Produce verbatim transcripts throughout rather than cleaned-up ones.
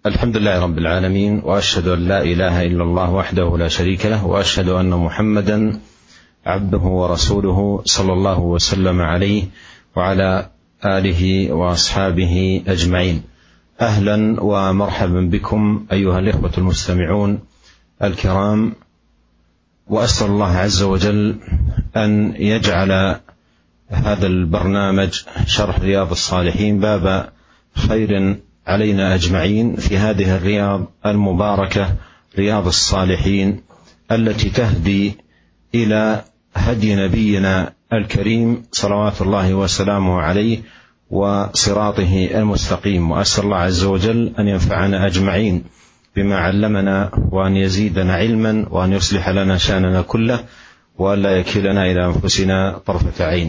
الحمد لله رب العالمين، وأشهد أن لا إله إلا الله وحده لا شريك له، وأشهد أن محمدا عبده ورسوله صلى الله وسلم عليه وعلى آله وأصحابه أجمعين. أهلا ومرحبا بكم أيها الإخوة المستمعون الكرام، وأسأل الله عز وجل أن يجعل هذا البرنامج شرح رياض الصالحين باب خير علينا أجمعين في هذه الرياض المباركة، رياض الصالحين التي تهدي إلى هدي نبينا الكريم صلوات الله وسلامه عليه وصراطه المستقيم. وأسأل الله عز وجل أن ينفعنا أجمعين بما علمنا، وأن يزيدنا علما، وأن يصلح لنا شأننا كله، وأن لا يكلنا إلى أنفسنا طرفة عين.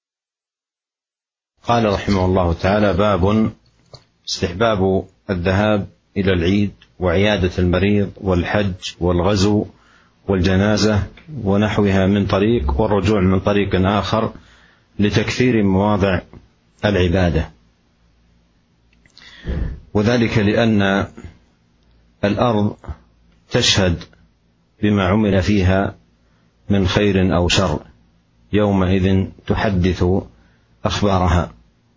قال رحمه الله تعالى: باب استحباب الذهاب إلى العيد وعيادة المريض والحج والغزو والجنازة ونحوها من طريق، والرجوع من طريق آخر لتكثير مواضع العبادة، وذلك لأن الأرض تشهد بما عمل فيها من خير أو شر، يومئذ تحدث أخبارها.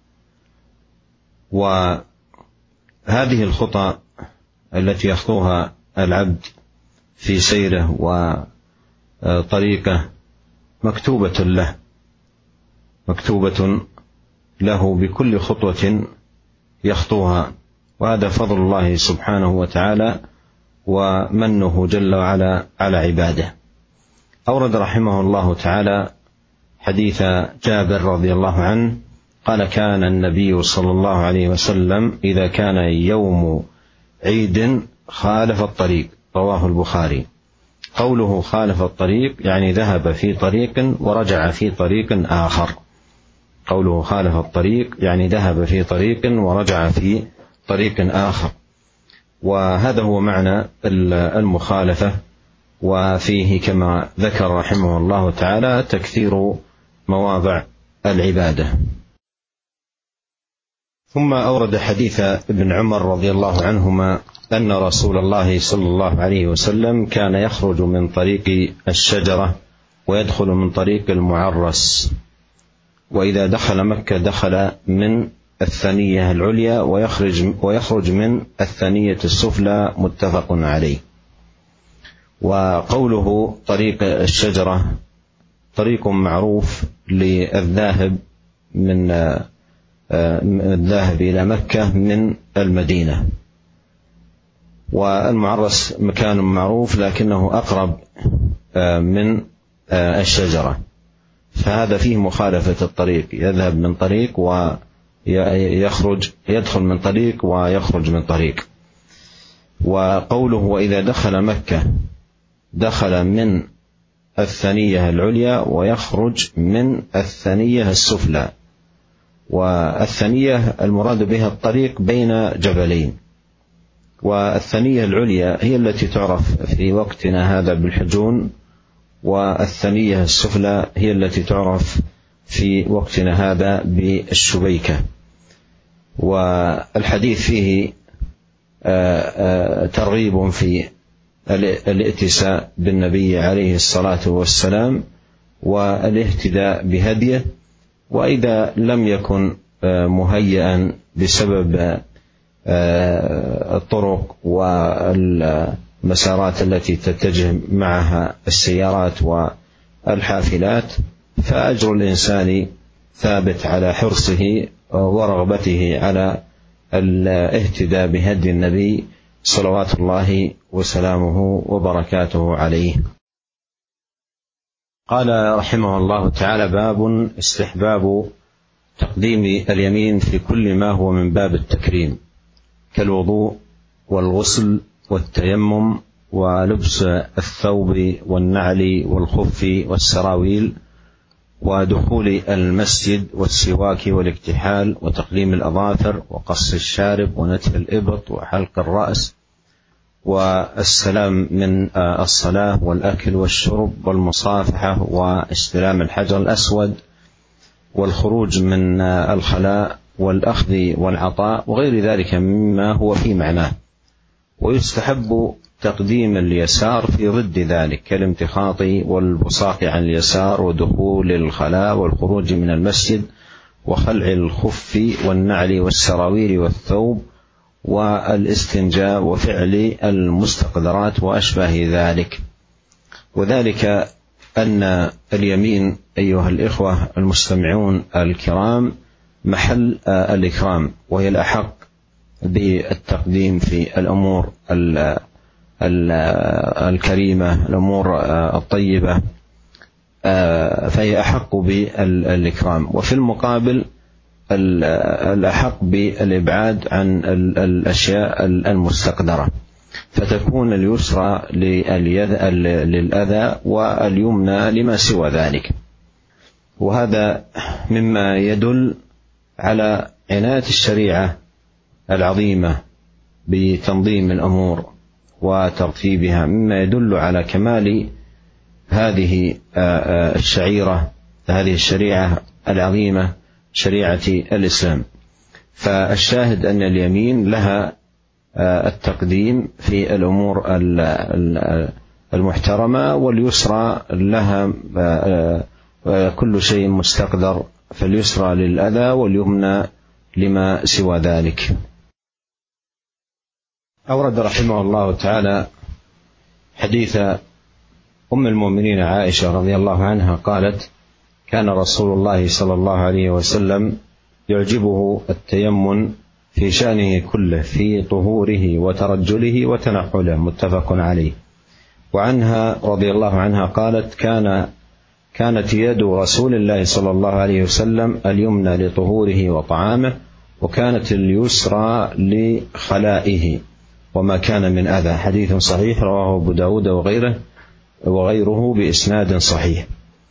وهذه الخطى التي يخطوها العبد في سيره وطريقه مكتوبة له مكتوبة له بكل خطوة يخطوها، وهذا فضل الله سبحانه وتعالى ومنه جل وعلا على عباده. أورد رحمه الله تعالى حديث جابر رضي الله عنه قال: كان النبي صلى الله عليه وسلم إذا كان يوم عيد خالف الطريق، رواه البخاري. قوله خالف الطريق يعني ذهب في طريق ورجع في طريق آخر. قوله خالف الطريق يعني ذهب في طريق ورجع في طريق آخر، وهذا هو معنى المخالفة. وفيه كما ذكر رحمه الله تعالى تكثير مواضع العبادة. ثم أورد حديث ابن عمر رضي الله عنهما أن رسول الله صلى الله عليه وسلم كان يخرج من طريق الشجرة ويدخل من طريق المعرس، وإذا دخل مكة دخل من الثنية العليا ويخرج, ويخرج من الثنية السفلى، متفق عليه. وقوله طريق الشجرة طريق معروف للذاهب من الذاهب إلى مكة من المدينة، والمعرس مكان معروف لكنه أقرب من الشجرة، فهذا فيه مخالفة الطريق، يذهب من طريق ويخرج يدخل من طريق ويخرج من طريق. وقوله وإذا دخل مكة دخل من الثنية العليا ويخرج من الثنية السفلى، والثنية المراد بها الطريق بين جبلين، والثنية العليا هي التي تعرف في وقتنا هذا بالحجون، والثنية السفلى هي التي تعرف في وقتنا هذا بالشبيكة. والحديث فيه ترغيب في الائتساء بالنبي عليه الصلاة والسلام والاهتداء بهديه، وإذا لم يكن مهيئا بسبب الطرق والمسارات التي تتجه معها السيارات والحافلات، فأجر الإنسان ثابت على حرصه ورغبته على الاهتداء بهدي النبي صلوات الله وسلامه وبركاته عليه. قال رحمه الله تعالى: باب استحباب تقديم اليمين في كل ما هو من باب التكريم، كالوضوء والغسل والتيمم ولبس الثوب والنعل والخف والسراويل، ودخول المسجد والسواك والاكتحال وتقليم الأظافر وقص الشارب ونتف الإبط وحلق الرأس والسلام من الصلاة والأكل والشرب والمصافحة واستلام الحجر الأسود والخروج من الخلاء والأخذ والعطاء وغير ذلك مما هو في معناه. ويستحب تقديم اليسار في ضد ذلك كالامتخاط والبصاق عن اليسار ودخول الخلاء والخروج من المسجد وخلع الخف والنعل والسراويل والثوب والاستنجاء وفعل المستقذرات وأشباه ذلك. وذلك أن اليمين أيها الإخوة المستمعون الكرام محل الإكرام، وهي الأحق بالتقديم في الأمور الكريمة الأمور الطيبة، فهي أحق بالإكرام. وفي المقابل الأحق بالإبعاد عن الأشياء المستقدرة، فتكون اليسرى للأذى واليمنى لما سوى ذلك. وهذا مما يدل على عناية الشريعة العظيمة بتنظيم الأمور وترتيبها، مما يدل على كمال هذه الشعيرة هذه الشريعة العظيمة شريعة الإسلام. فالشاهد أن اليمين لها التقديم في الأمور المحترمة، واليسرى لها كل شيء مستقدر، فاليسرى للأذى واليمنى لما سوى ذلك. أورد رحمه الله تعالى حديث أم المؤمنين عائشة رضي الله عنها قالت: كان رسول الله صلى الله عليه وسلم يعجبه التيمم في شأنه كله، في طهوره وترجله وتنحله، متفق عليه. وعنها رضي الله عنها قالت: كان كانت يد رسول الله صلى الله عليه وسلم اليمنى لطهوره وطعامه، وكانت اليسرى لخلائه وما كان من أذى. حديث صحيح رواه أبو داود وغيره وغيره بإسناد صحيح.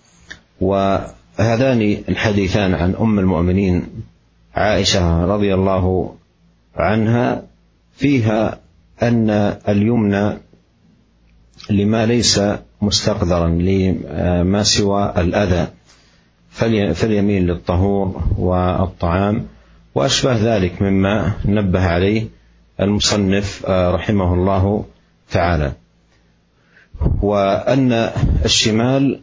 وهذان الحديثان عن أم المؤمنين عائشة رضي الله عنها فيها أن اليمنى لما ليس مستقدرا لما سوى الأذى، فاليمين للطهور والطعام وأشبه ذلك مما نبه عليه المصنف رحمه الله تعالى. وأن الشمال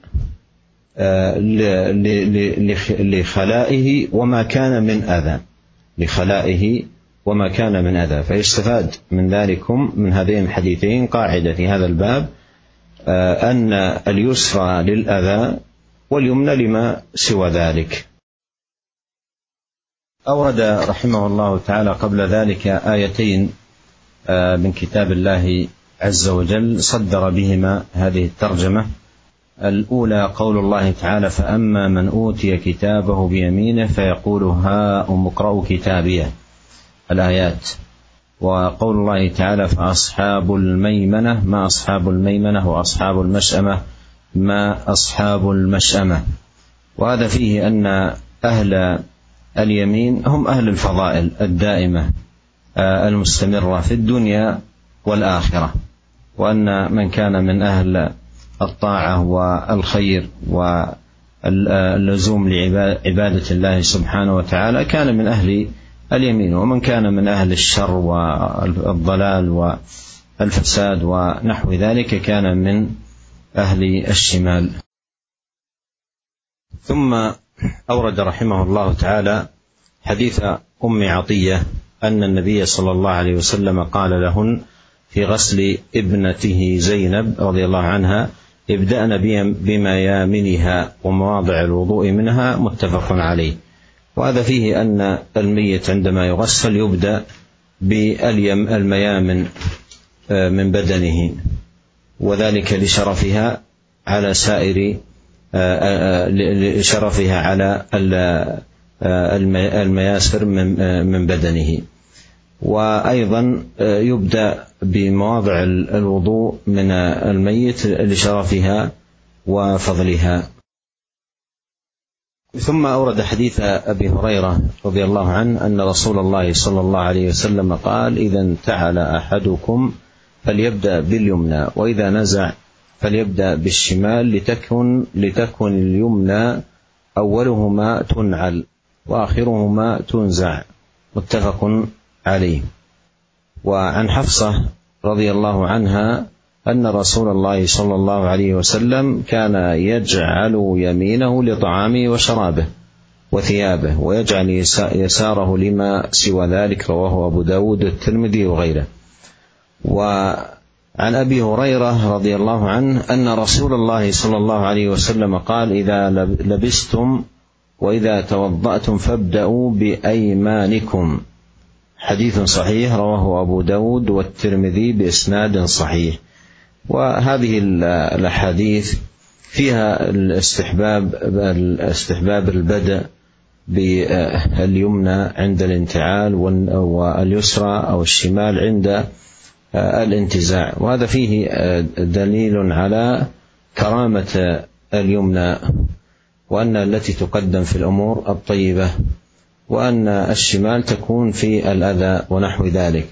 لخلائه وما كان من أذى لخلائه وما كان من أذى. فيستفاد من ذلكم من هذين الحديثين قاعدة في هذا الباب، أن اليسرى للأذى واليمنى لما سوى ذلك. أورد رحمه الله تعالى قبل ذلك آيتين من كتاب الله عز وجل صدر بهما هذه الترجمة. الأولى قول الله تعالى: فأما من أوتي كتابه بيمينه فيقول هاؤم اقرءوا كتابيه، الآيات. وقول الله تعالى: فأصحاب الميمنة ما أصحاب الميمنة وأصحاب المشأمة ما أصحاب المشأمة. وهذا فيه أن أهل اليمين هم أهل الفضائل الدائمة المستمرة في الدنيا والآخرة، وأن من كان من أهل الطاعة والخير واللزوم لعبادة الله سبحانه وتعالى كان من أهل اليمين، ومن كان من أهل الشر والضلال والفساد ونحو ذلك كان من أهل الشمال. ثم أورد رحمه الله تعالى حديث أم عطية أن النبي صلى الله عليه وسلم قال لهن في غسل ابنته زينب رضي الله عنها: ابدأن بميامنها ومواضع الوضوء منها، متفق عليه. وهذا فيه أن الميت عندما يغسل يبدأ باليم الميامن من بدنه، وذلك لشرفها على سائر لشرفها على المياسر من بدنه. وأيضا يبدأ بمواضع الوضوء من الميت لشرفها وفضلها. ثم أورد حديث أبي هريرة رضي الله عنه أن رسول الله صلى الله عليه وسلم قال: إذا انتعل أحدكم فليبدأ باليمنى، وإذا نزع فليبدأ بالشمال، لتكن, لتكن اليمنى أولهما تنعل وآخرهما تنزع، متفق عليه. وعن حفصة رضي الله عنها أن رسول الله صلى الله عليه وسلم كان يجعل يمينه لطعامه وشرابه وثيابه، ويجعل يساره لما سوى ذلك. رواه أبو داود والترمذي وغيره. وعن أبي هريرة رضي الله عنه أن رسول الله صلى الله عليه وسلم قال: إذا لبستم وإذا توضأتم فابدأوا بأيمانكم. حديث صحيح رواه أبو داود والترمذي بإسناد صحيح. وهذه الأحاديث فيها الاستحباب الاستحباب البدء باليمنى عند الانتعال، واليسرى أو الشمال عند الانتزاع، وهذا فيه دليل على كرامة اليمنى، وأن التي تقدم في الأمور الطيبة، وأن الشمال تكون في الأذى ونحو ذلك.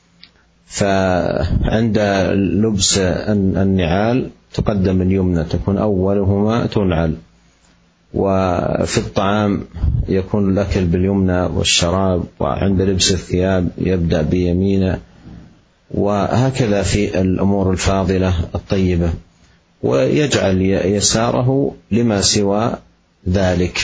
فعند لبس النعال تقدم اليمنى، تكون أولهما تنعل، وفي الطعام يكون الأكل باليمنى والشراب، وعند لبس الثياب يبدأ بيمينه، وهكذا في الأمور الفاضلة الطيبة، ويجعل يساره لما سوى ذلك.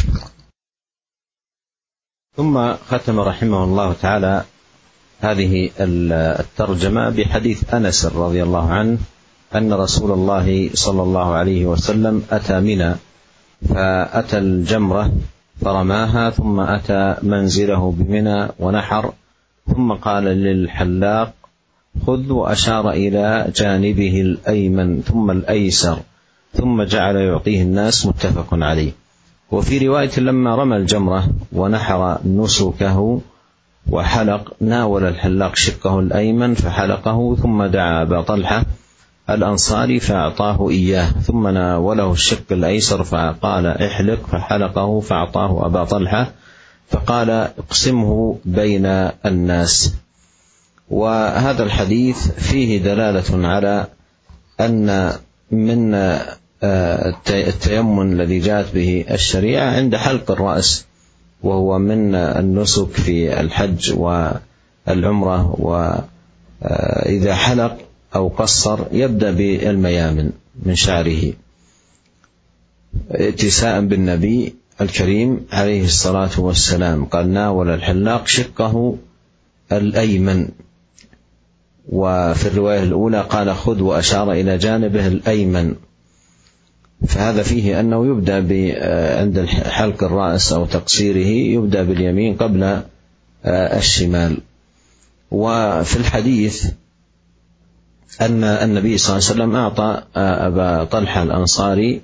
ثم ختم رحمه الله تعالى هذه الترجمة بحديث أنس رضي الله عنه أن رسول الله صلى الله عليه وسلم أتى منى فأتى الجمرة فرماها، ثم أتى منزله بمنى ونحر، ثم قال للحلاق: خذ، وأشار إلى جانبه الأيمن ثم الأيسر، ثم جعل يعطيه الناس. متفق عليه. وفي رواية: لما رمى الجمرة ونحر نسكه وحلق، ناول الحلاق شقه الأيمن فحلقه، ثم دعا أبا طلحة الأنصاري فأعطاه إياه، ثم ناوله الشق الأيسر فقال: احلق، فحلقه فأعطاه أبا طلحة، فقال: اقسمه بين الناس. وهذا الحديث فيه دلالة على أن من التيمم الذي جاءت به الشريعة عند حلق الرأس، وهو من النسك في الحج والعمرة، وإذا حلق أو قصر يبدأ بالميامن من شعره اتساء بالنبي الكريم عليه الصلاة والسلام. قال: ناول الحلاق شقه الأيمن. وفي الرواية الأولى قال: خذ، وأشار إلى جانبه الأيمن. فهذا فيه أنه يبدأ عند حلق الرأس أو تقصيره يبدأ باليمين قبل الشمال. وفي الحديث أن النبي صلى الله عليه وسلم أعطى أبا طلحة الأنصاري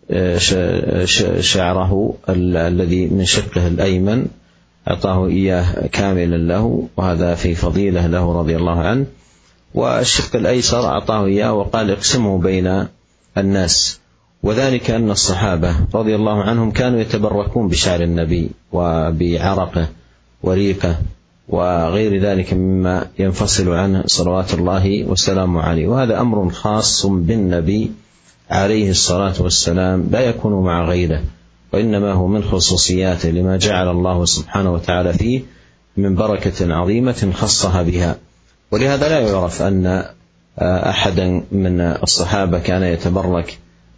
شعره الذي من شقه الأيمن، أعطاه إياه كاملا له، وهذا في فضيلة له رضي الله عنه. والشق الأيسر أعطاه إياه وقال: اقسمه بين الناس. وذلك أن الصحابة رضي الله عنهم كانوا يتبركون بشعر النبي وبعرقه وريقه وغير ذلك مما ينفصل عنه صلوات الله وسلامه عليه. وهذا أمر خاص بالنبي عليه الصلاة والسلام، لا يكون مع غيره، وإنما هو من خصوصياته لما جعل الله سبحانه وتعالى فيه من بركة عظيمة خصها بها. ولهذا لا يعرف أن أحدا من الصحابة كان يتبرك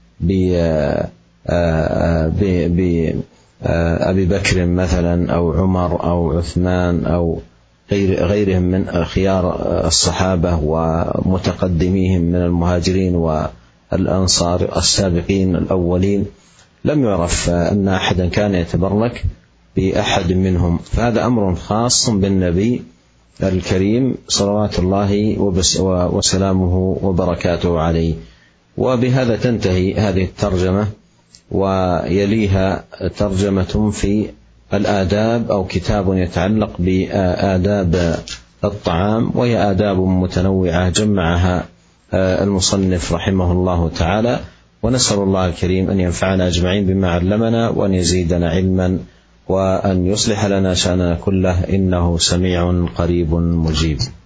بأبي بكر مثلا أو عمر أو عثمان أو غيرهم من خيار الصحابة ومتقدميهم من المهاجرين والأنصار السابقين الأولين. لم يعرف أن أحدا كان يتبرك بأحد منهم، فهذا أمر خاص بالنبي الكريم صلوات الله وسلامه وبركاته عليه. وبهذا تنتهي هذه الترجمة، ويليها ترجمة في الآداب أو كتاب يتعلق بآداب الطعام، وهي آداب متنوعة جمعها المصنف رحمه الله تعالى. ونسأل الله الكريم أن ينفعنا أجمعين بما علمنا، وأن يزيدنا علما، وأن يصلح لنا شأننا كله، إنه سميع قريب مجيب.